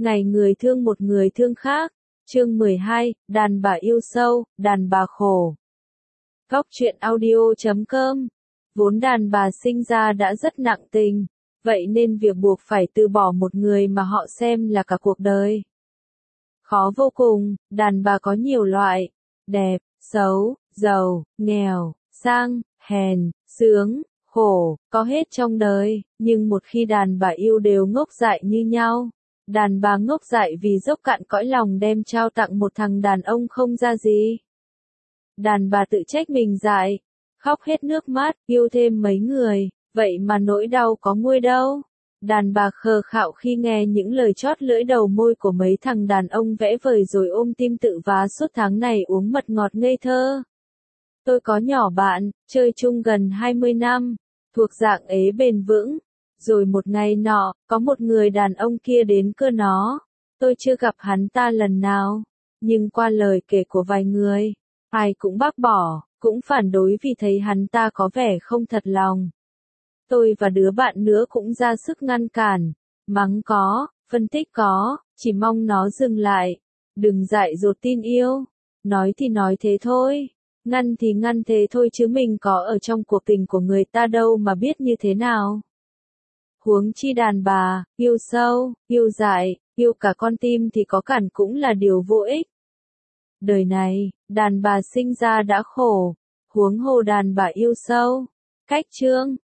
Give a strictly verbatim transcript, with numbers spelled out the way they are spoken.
Ngày người thương một người thương khác. Chương mười hai, đàn bà yêu sâu, đàn bà khổ. Góc truyện audio chấm com. Vốn đàn bà sinh ra đã rất nặng tình, vậy nên việc buộc phải từ bỏ một người mà họ xem là cả cuộc đời. Khó vô cùng. Đàn bà có nhiều loại: đẹp, xấu, giàu, nghèo, sang, hèn, sướng, khổ, có hết trong đời, nhưng một khi đàn bà yêu đều ngốc dại như nhau. Đàn bà ngốc dại vì dốc cạn cõi lòng đem trao tặng một thằng đàn ông không ra gì. Đàn bà tự trách mình dại, khóc hết nước mắt, yêu thêm mấy người, vậy mà nỗi đau có nguôi đâu. Đàn bà khờ khạo khi nghe những lời chót lưỡi đầu môi của mấy thằng đàn ông vẽ vời rồi ôm tim tự vá suốt tháng này uống mật ngọt ngây thơ. Tôi có nhỏ bạn, chơi chung gần hai mươi năm, thuộc dạng ế bền vững. Rồi một ngày nọ, có một người đàn ông kia đến cưa nó. Tôi chưa gặp hắn ta lần nào, nhưng qua lời kể của vài người, ai cũng bác bỏ, cũng phản đối vì thấy hắn ta có vẻ không thật lòng. Tôi và đứa bạn nữa cũng ra sức ngăn cản, mắng có, phân tích có, chỉ mong nó dừng lại, đừng dại dột tin yêu. Nói thì nói thế thôi, ngăn thì ngăn thế thôi chứ mình có ở trong cuộc tình của người ta đâu mà biết như thế nào. Huống chi đàn bà, yêu sâu, yêu dại, yêu cả con tim thì có cản cũng là điều vô ích. Đời này, đàn bà sinh ra đã khổ, huống hồ đàn bà yêu sâu. Cách chương,